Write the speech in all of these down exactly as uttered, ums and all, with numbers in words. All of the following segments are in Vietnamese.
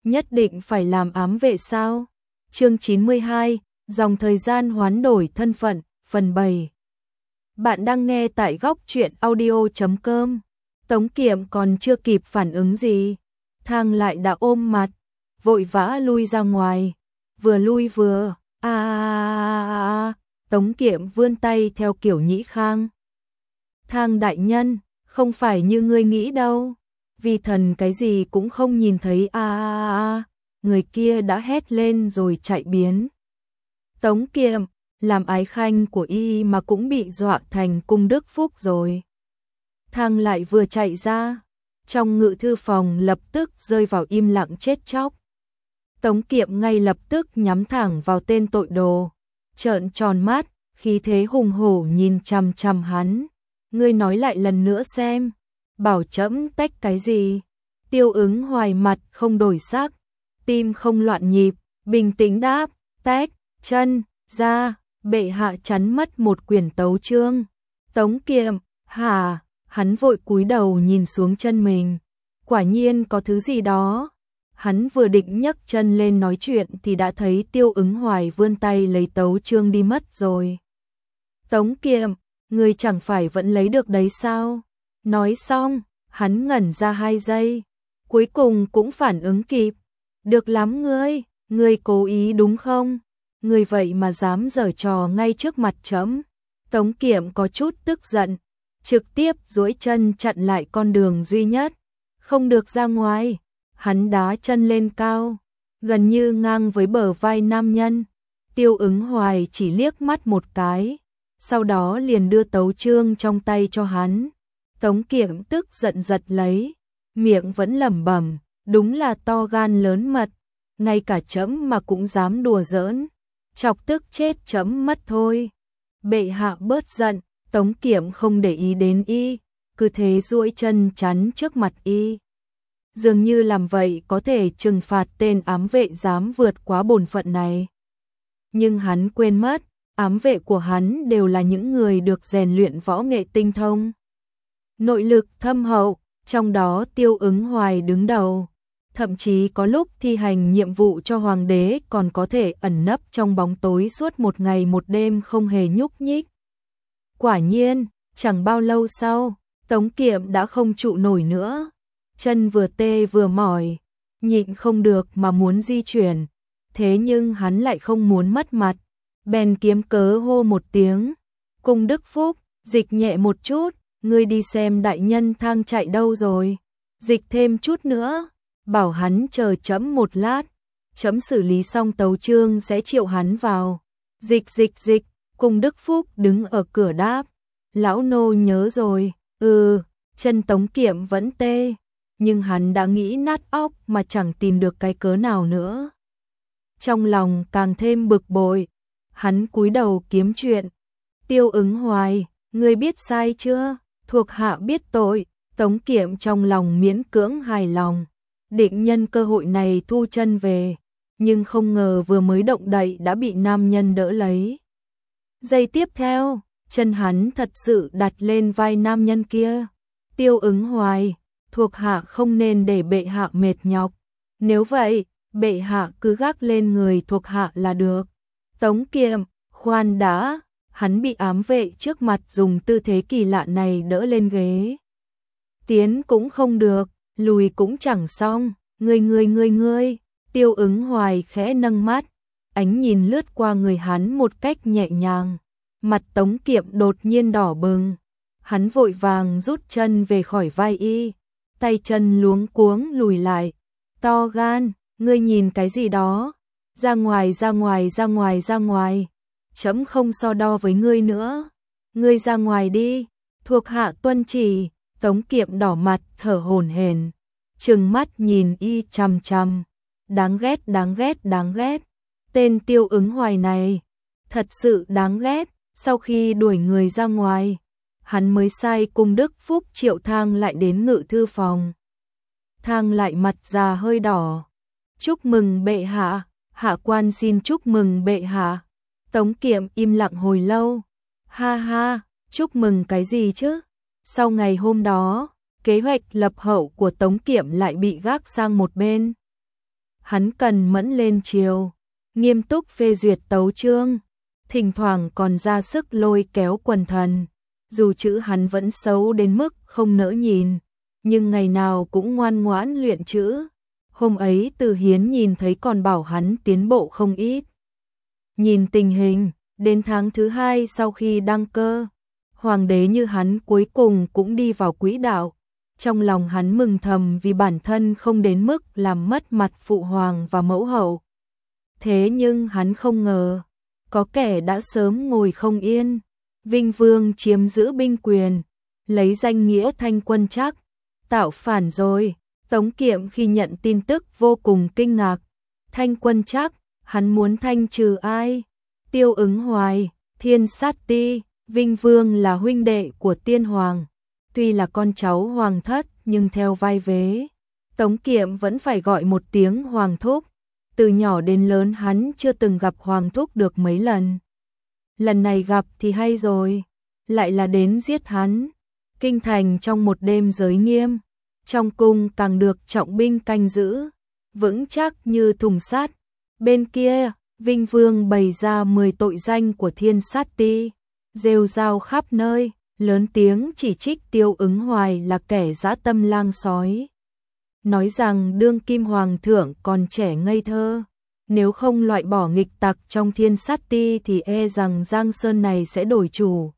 Nhất định phải làm ám vệ sao? Chương chín mươi hai, dòng thời gian hoán đổi thân phận, phần bảy. Bạn đang nghe tại góc truyện audio chấm com. Tống Kiệm còn chưa kịp phản ứng gì, Thang lại đã ôm mặt, vội vã lui ra ngoài. Vừa lui vừa, a a a a, Tống Kiệm vươn tay theo kiểu nhĩ khang. Thang đại nhân, không phải như ngươi nghĩ đâu. Vi thần cái gì cũng không nhìn thấy a a a, người kia đã hét lên rồi chạy biến. Tống Kiệm, làm ái khanh của y mà cũng bị dọa thành cung đức phúc rồi. Thang lại vừa chạy ra, trong ngự thư phòng lập tức rơi vào im lặng chết chóc. Tống Kiệm ngay lập tức nhắm thẳng vào tên tội đồ, trợn tròn mắt, khí thế hùng hổ nhìn chằm chằm hắn. Ngươi nói lại lần nữa xem, bảo trẫm tách cái gì? Tiêu Ứng Hoài mặt không đổi sắc, tim không loạn nhịp, bình tĩnh đáp, tách, chân, ra, bệ hạ chắn mất một quyển tấu chương. Tống Kiệm, hả? Hắn vội cúi đầu nhìn xuống chân mình, quả nhiên có thứ gì đó. Hắn vừa định nhấc chân lên nói chuyện thì đã thấy Tiêu Ứng Hoài vươn tay lấy tấu chương đi mất rồi. Tống Kiệm, ngươi chẳng phải vẫn lấy được đấy sao? Nói xong, hắn ngẩn ra hai giây, cuối cùng cũng phản ứng kịp. Được lắm ngươi, ngươi cố ý đúng không? Ngươi vậy mà dám giở trò ngay trước mặt trẫm. Tống Kiệm có chút tức giận, trực tiếp duỗi chân chặn lại con đường duy nhất, không được ra ngoài. Hắn đá chân lên cao, gần như ngang với bờ vai nam nhân. Tiêu Ứng Hoài chỉ liếc mắt một cái, sau đó liền đưa tấu chương trong tay cho hắn. Tống Kiệm tức giận giật lấy, miệng vẫn lẩm bẩm, đúng là to gan lớn mật, ngay cả trẫm mà cũng dám đùa giỡn, chọc tức chết trẫm mất thôi. Bệ hạ bớt giận. Tống Kiệm không để ý đến y, cứ thế duỗi chân chắn trước mặt y. Dường như làm vậy có thể trừng phạt tên ám vệ dám vượt quá bổn phận này. Nhưng hắn quên mất, ám vệ của hắn đều là những người được rèn luyện võ nghệ tinh thông, nội lực thâm hậu, trong đó Tiêu Ứng Hoài đứng đầu. Thậm chí có lúc thi hành nhiệm vụ cho hoàng đế còn có thể ẩn nấp trong bóng tối suốt một ngày một đêm không hề nhúc nhích. Quả nhiên, chẳng bao lâu sau, Tống Kiệm đã không trụ nổi nữa. Chân vừa tê vừa mỏi, nhịn không được mà muốn di chuyển. Thế nhưng hắn lại không muốn mất mặt, bèn kiếm cớ hô một tiếng. Cung đức phúc, dịch nhẹ một chút, ngươi đi xem đại nhân Thang chạy đâu rồi. Dịch thêm chút nữa, bảo hắn chờ trẫm một lát. Trẫm xử lý xong tấu chương sẽ triệu hắn vào. Dịch dịch dịch. Cung đức phúc đứng ở cửa đáp, lão nô nhớ rồi. Ừ, chân Tống Kiệm vẫn tê, nhưng hắn đã nghĩ nát óc mà chẳng tìm được cái cớ nào nữa. Trong lòng càng thêm bực bội, hắn cúi đầu kiếm chuyện. Tiêu Ứng Hoài, ngươi biết sai chưa? Thuộc hạ biết tội. Tống Kiệm trong lòng miễn cưỡng hài lòng, định nhân cơ hội này thu chân về, nhưng không ngờ vừa mới động đậy đã bị nam nhân đỡ lấy. Giây tiếp theo, chân hắn thật sự đặt lên vai nam nhân kia. Tiêu Ứng Hoài, thuộc hạ không nên để bệ hạ mệt nhọc. Nếu vậy, bệ hạ cứ gác lên người thuộc hạ là được. Tống Kiệm, khoan đã, hắn bị ám vệ trước mặt dùng tư thế kỳ lạ này đỡ lên ghế. Tiến cũng không được, lùi cũng chẳng xong, ngươi ngươi ngươi ngươi. Tiêu Ứng Hoài khẽ nâng mắt, ánh nhìn lướt qua người hắn một cách nhẹ nhàng. Mặt Tống Kiệm đột nhiên đỏ bừng, hắn vội vàng rút chân về khỏi vai y, tay chân luống cuống lùi lại. To gan, ngươi nhìn cái gì đó? Ra ngoài ra ngoài ra ngoài ra ngoài, trẫm không so đo với ngươi nữa. Ngươi ra ngoài đi, thuộc hạ tuân chỉ. Tống Kiệm đỏ mặt thở hổn hển, trừng mắt nhìn y chằm chằm. Đáng ghét đáng ghét đáng ghét, tên Tiêu Ứng Hoài này thật sự đáng ghét. Sau khi đuổi người ra ngoài, hắn mới sai cung đức phúc triệu Thang lại đến ngự thư phòng. Thang lại mặt già hơi đỏ. Chúc mừng bệ hạ, hạ quan xin chúc mừng bệ hạ. Tống Kiệm im lặng hồi lâu. Ha ha, chúc mừng cái gì chứ? Sau ngày hôm đó, kế hoạch lập hậu của Tống Kiệm lại bị gác sang một bên. hắn cần mẫn lên triều, nghiêm túc phê duyệt tấu chương, thỉnh thoảng còn ra sức lôi kéo quần thần, dù chữ hắn vẫn xấu đến mức không nỡ nhìn, nhưng ngày nào cũng ngoan ngoãn luyện chữ. Hôm ấy Từ Hiến nhìn thấy còn bảo hắn tiến bộ không ít. Nhìn tình hình, đến tháng thứ hai sau khi đăng cơ, hoàng đế như hắn cuối cùng cũng đi vào quỹ đạo. Trong lòng hắn mừng thầm vì bản thân không đến mức làm mất mặt phụ hoàng và mẫu hậu. Thế nhưng hắn không ngờ, có kẻ đã sớm ngồi không yên. Vinh Vương chiếm giữ binh quyền, lấy danh nghĩa thanh quân Trác, tạo phản rồi. Tống Kiệm khi nhận tin tức vô cùng kinh ngạc. Thanh quân Trác, hắn muốn thanh trừ ai? Tiêu Ứng Hoài, Thiên Sát Ti. Vinh Vương là huynh đệ của Tiên Hoàng, tuy là con cháu hoàng thất nhưng theo vai vế, Tống Kiệm vẫn phải gọi một tiếng hoàng thúc. Từ nhỏ đến lớn hắn chưa từng gặp hoàng thúc được mấy lần. Lần này gặp thì hay rồi, lại là đến giết hắn. Kinh thành trong một đêm giới nghiêm, trong cung càng được trọng binh canh giữ, vững chắc như thùng sắt. Bên kia, Vinh Vương bày ra mười tội danh của Thiên Sát Ti, rêu rao khắp nơi, lớn tiếng chỉ trích Tiêu Ứng Hoài là kẻ dã tâm lang sói. Nói rằng đương kim hoàng thượng còn trẻ ngây thơ, nếu không loại bỏ nghịch tặc trong Thiên Sát Ti thì e rằng Giang Sơn này sẽ đổi chủ.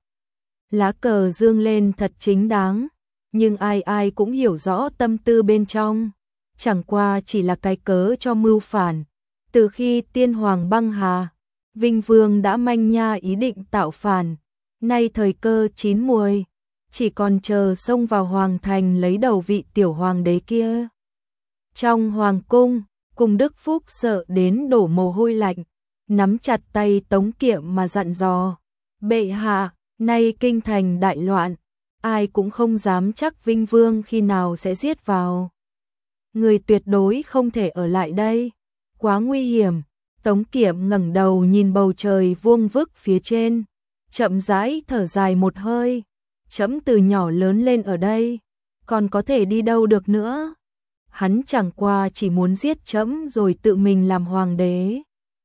Lá cờ dương lên thật chính đáng, nhưng ai ai cũng hiểu rõ tâm tư bên trong, chẳng qua chỉ là cái cớ cho mưu phản. Từ khi Tiên Hoàng băng hà, Vinh Vương đã manh nha ý định tạo phản, nay thời cơ chín muồi, chỉ còn chờ xông vào hoàng thành lấy đầu vị tiểu hoàng đế kia. Trong hoàng cung, Cung Đức Phúc sợ đến đổ mồ hôi lạnh, nắm chặt tay Tống Kiệm mà dặn dò: "Bệ hạ, nay kinh thành đại loạn, ai cũng không dám chắc Vinh Vương khi nào sẽ giết vào. Người tuyệt đối không thể ở lại đây, quá nguy hiểm." Tống Kiệm ngẩng đầu nhìn bầu trời vuông vức phía trên, chậm rãi thở dài một hơi. Trẫm từ nhỏ lớn lên ở đây, còn có thể đi đâu được nữa. Hắn chẳng qua chỉ muốn giết trẫm rồi tự mình làm hoàng đế.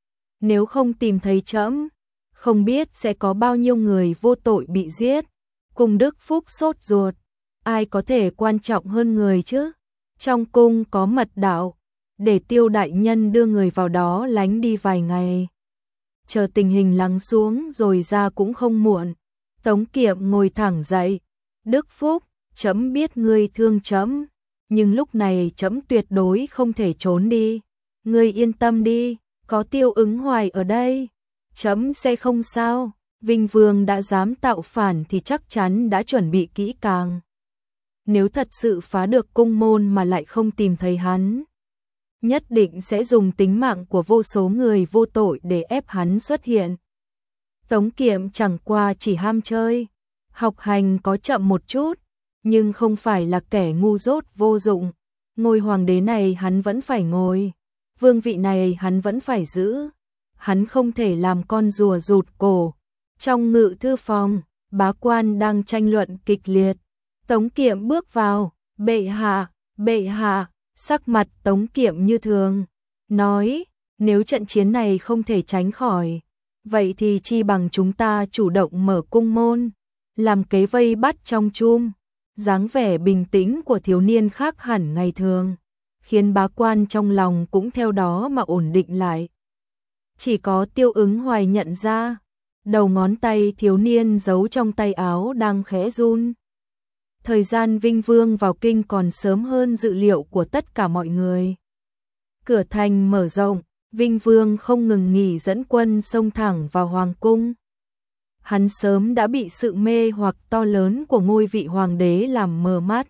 Nếu không tìm thấy trẫm, không biết sẽ có bao nhiêu người vô tội bị giết. Cung Đức Phúc sốt ruột, ai có thể quan trọng hơn người chứ? Trong cung có mật đạo, để Tiêu đại nhân đưa người vào đó lánh đi vài ngày. Chờ tình hình lắng xuống rồi ra cũng không muộn. Tống Kiệm ngồi thẳng dậy. Đức Phúc, trẫm biết ngươi thương trẫm, nhưng lúc này trẫm tuyệt đối không thể trốn đi. Ngươi yên tâm đi, có Tiêu Ứng Hoài ở đây, trẫm sẽ không sao. Vinh Vương đã dám tạo phản thì chắc chắn đã chuẩn bị kỹ càng. Nếu thật sự phá được cung môn mà lại không tìm thấy hắn, nhất định sẽ dùng tính mạng của vô số người vô tội để ép hắn xuất hiện. Tống Kiệm chẳng qua chỉ ham chơi, học hành có chậm một chút, nhưng không phải là kẻ ngu dốt vô dụng. Ngôi hoàng đế này hắn vẫn phải ngồi, vương vị này hắn vẫn phải giữ. Hắn không thể làm con rùa rụt cổ. Trong ngự thư phòng, bá quan đang tranh luận kịch liệt. Tống Kiệm bước vào, "Bệ hạ, bệ hạ." Sắc mặt Tống Kiệm như thường, nói: "Nếu trận chiến này không thể tránh khỏi, vậy thì chi bằng chúng ta chủ động mở cung môn, làm kế vây bắt trong chum." Dáng vẻ bình tĩnh của thiếu niên khác hẳn ngày thường, khiến bá quan trong lòng cũng theo đó mà ổn định lại. Chỉ có Tiêu Ứng Hoài nhận ra, đầu ngón tay thiếu niên giấu trong tay áo đang khẽ run. Thời gian Vinh Vương vào kinh còn sớm hơn dự liệu của tất cả mọi người. Cửa thành mở rộng, Vinh Vương không ngừng nghỉ dẫn quân xông thẳng vào hoàng cung. Hắn sớm đã bị sự mê hoặc to lớn của ngôi vị hoàng đế làm mờ mắt.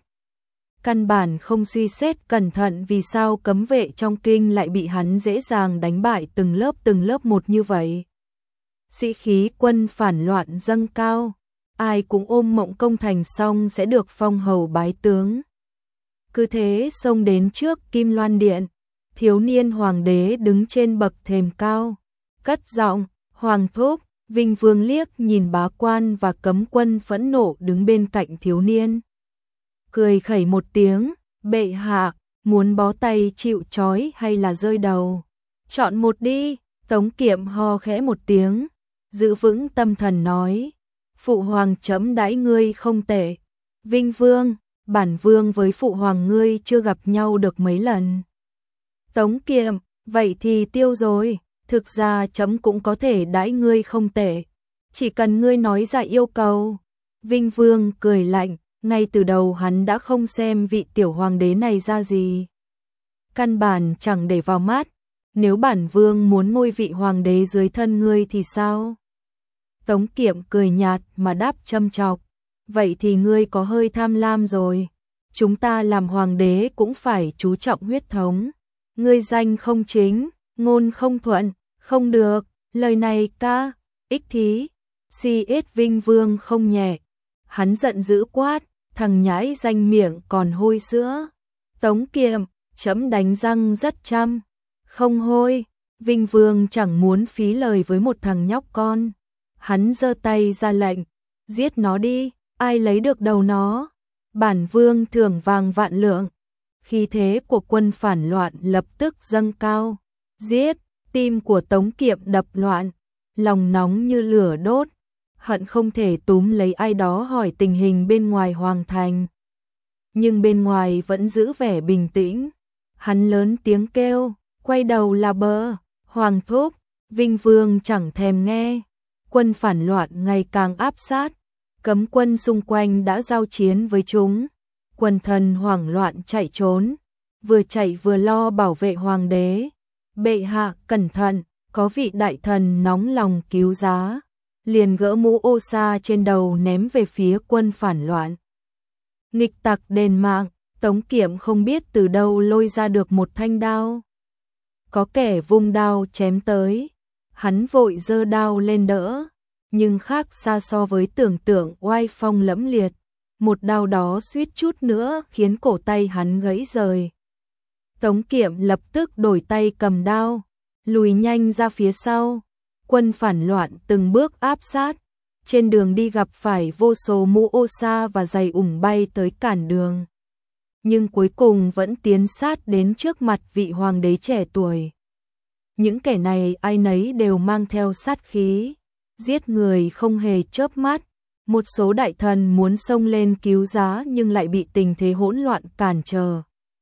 Căn bản không suy xét cẩn thận vì sao cấm vệ trong kinh lại bị hắn dễ dàng đánh bại từng lớp từng lớp một như vậy. Sĩ khí quân phản loạn dâng cao, ai cũng ôm mộng công thành xong sẽ được phong hầu bái tướng. Cứ thế xông đến trước Kim Loan Điện, thiếu niên hoàng đế đứng trên bậc thềm cao, cất giọng: "Hoàng thúc." Vinh Vương liếc nhìn bá quan và cấm quân phẫn nộ đứng bên cạnh thiếu niên, cười khẩy một tiếng: "Bệ hạ, muốn bó tay chịu trói hay là rơi đầu? Chọn một đi. Tống Kiệm ho khẽ một tiếng, giữ vững tâm thần nói, phụ hoàng chấm đãi ngươi không tệ. Vinh Vương, bản vương với phụ hoàng ngươi chưa gặp nhau được mấy lần. Tống Kiệm, vậy thì tiêu rồi, thực ra chấm cũng có thể đãi ngươi không tệ, chỉ cần ngươi nói ra yêu cầu. Vinh Vương cười lạnh, ngay từ đầu hắn đã không xem vị tiểu hoàng đế này ra gì. Căn bản chẳng để vào mắt, nếu bản vương muốn ngôi vị hoàng đế dưới thân ngươi thì sao? Tống Kiệm cười nhạt mà đáp châm chọc, vậy thì ngươi có hơi tham lam rồi, chúng ta làm hoàng đế cũng phải chú trọng huyết thống. Ngươi danh không chính, ngôn không thuận, không được, lời này ca, ích thí, si ết Vinh Vương không nhẹ. Hắn giận dữ quát, thằng nhãi danh miệng còn hôi sữa. Tống Kiệm, chấm đánh răng rất chăm, không hôi. Vinh Vương chẳng muốn phí lời với một thằng nhóc con. Hắn giơ tay ra lệnh, giết nó đi, ai lấy được đầu nó, bản vương thưởng vàng vạn lượng. Khí thế của quân phản loạn lập tức dâng cao, giết, tim của Tống Kiệm đập loạn, lòng nóng như lửa đốt, hận không thể túm lấy ai đó hỏi tình hình bên ngoài hoàng thành. Nhưng bên ngoài vẫn giữ vẻ bình tĩnh, hắn lớn tiếng kêu, quay đầu là bờ, hoàng thúc. Vinh Vương chẳng thèm nghe, quân phản loạn ngày càng áp sát, cấm quân xung quanh đã giao chiến với chúng. Quần thần hoảng loạn chạy trốn, vừa chạy vừa lo bảo vệ hoàng đế. Bệ hạ cẩn thận, có vị đại thần nóng lòng cứu giá, liền gỡ mũ ô sa trên đầu ném về phía quân phản loạn. Nghịch tặc đền mạng, Tống Kiệm không biết từ đâu lôi ra được một thanh đao. Có kẻ vung đao chém tới, hắn vội giơ đao lên đỡ, nhưng khác xa so với tưởng tượng oai phong lẫm liệt. Một đao đó suýt chút nữa khiến cổ tay hắn gãy rời. Tống Kiệm lập tức đổi tay cầm đao, lùi nhanh ra phía sau. Quân phản loạn từng bước áp sát, trên đường đi gặp phải vô số mũ ô sa và giày ủng bay tới cản đường. Nhưng cuối cùng vẫn tiến sát đến trước mặt vị hoàng đế trẻ tuổi. Những kẻ này ai nấy đều mang theo sát khí, giết người không hề chớp mắt. Một số đại thần muốn xông lên cứu giá nhưng lại bị tình thế hỗn loạn cản trở.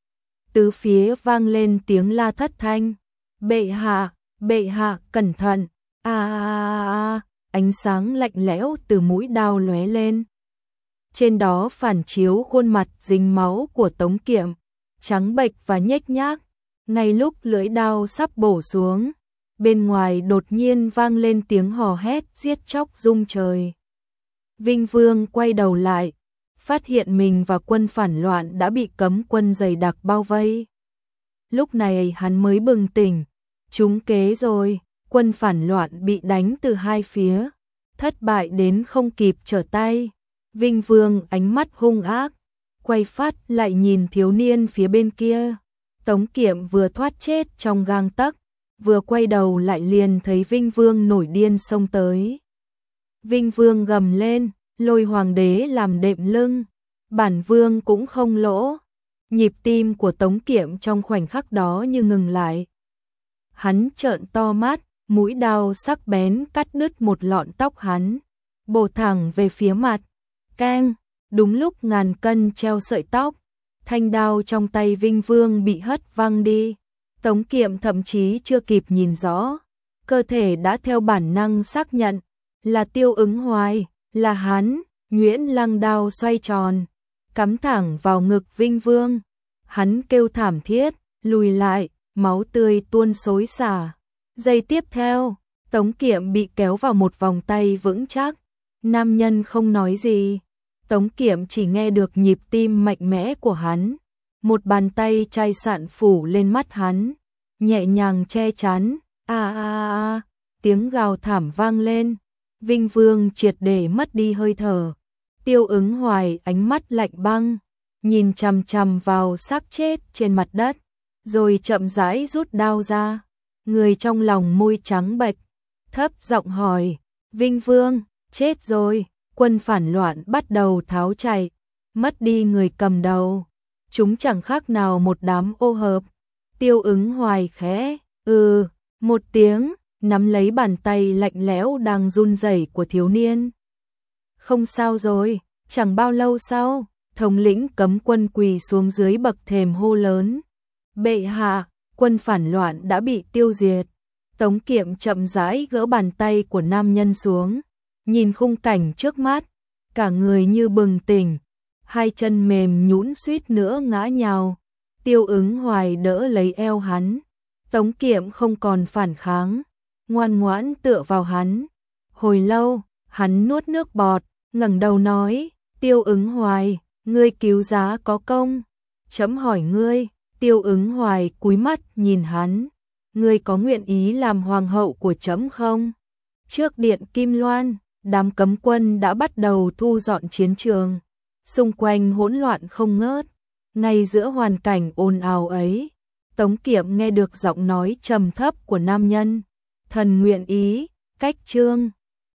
Tứ phía vang lên tiếng la thất thanh. Bệ hạ, bệ hạ, cẩn thận. A a a, ánh sáng lạnh lẽo từ mũi đao lóe lên. Trên đó phản chiếu khuôn mặt dính máu của Tống Kiệm, trắng bệch và nhếch nhác. Ngay lúc lưỡi đao sắp bổ xuống, bên ngoài đột nhiên vang lên tiếng hò hét giết chóc rung trời. Vinh Vương quay đầu lại, phát hiện mình và quân phản loạn đã bị cấm quân dày đặc bao vây. Lúc này hắn mới bừng tỉnh, trúng kế rồi, quân phản loạn bị đánh từ hai phía, thất bại đến không kịp trở tay. Vinh Vương ánh mắt hung ác, quay phát lại nhìn thiếu niên phía bên kia. Tống Kiệm vừa thoát chết trong gang tấc, vừa quay đầu lại liền thấy Vinh Vương nổi điên xông tới. Vinh Vương gầm lên, lôi hoàng đế làm đệm lưng, bản vương cũng không lỗ. Nhịp tim của Tống Kiệm trong khoảnh khắc đó như ngừng lại. Hắn trợn to mắt, mũi đao sắc bén cắt đứt một lọn tóc hắn, bổ thẳng về phía mặt. Keng, đúng lúc ngàn cân treo sợi tóc, thanh đao trong tay Vinh Vương bị hất văng đi. Tống Kiệm thậm chí chưa kịp nhìn rõ, cơ thể đã theo bản năng xác nhận là Tiêu Ứng Hoài, là hắn. Nguyễn Lăng đao xoay tròn, cắm thẳng vào ngực Vinh Vương. Hắn kêu thảm thiết, lùi lại, máu tươi tuôn xối xả. Giây tiếp theo, Tống Kiệm bị kéo vào một vòng tay vững chắc. Nam nhân không nói gì, Tống Kiệm chỉ nghe được nhịp tim mạnh mẽ của hắn. Một bàn tay chai sạn phủ lên mắt hắn, nhẹ nhàng che chắn. A a a, tiếng gào thảm vang lên. Vinh Vương triệt để mất đi hơi thở. Tiêu Ứng Hoài ánh mắt lạnh băng, nhìn chằm chằm vào xác chết trên mặt đất, rồi chậm rãi rút đao ra. Người trong lòng môi trắng bệch, thấp giọng hỏi, Vinh Vương, chết rồi. Quân phản loạn bắt đầu tháo chạy, mất đi người cầm đầu. chúng chẳng khác nào một đám ô hợp. Tiêu Ứng Hoài khẽ, ừ, một tiếng, nắm lấy bàn tay lạnh lẽo đang run rẩy của thiếu niên. Không sao rồi, chẳng bao lâu sau, thống lĩnh cấm quân quỳ xuống dưới bậc thềm hô lớn. Bệ hạ, quân phản loạn đã bị tiêu diệt. Tống Kiệm chậm rãi gỡ bàn tay của nam nhân xuống, nhìn khung cảnh trước mắt, cả người như bừng tỉnh, hai chân mềm nhũn suýt nữa ngã nhào. Tiêu Ứng Hoài đỡ lấy eo hắn, Tống Kiệm không còn phản kháng, ngoan ngoãn tựa vào hắn. Hồi lâu, hắn nuốt nước bọt, ngẩng đầu nói, Tiêu Ứng Hoài, ngươi cứu giá có công. Chấm hỏi ngươi. Tiêu Ứng Hoài cúi mắt nhìn hắn, ngươi có nguyện ý làm hoàng hậu của chấm không? Trước điện Kim Loan, đám cấm quân đã bắt đầu thu dọn chiến trường, xung quanh hỗn loạn không ngớt. Ngay giữa hoàn cảnh ồn ào ấy, Tống Kiệm nghe được giọng nói trầm thấp của nam nhân, thần nguyện ý, cách trương.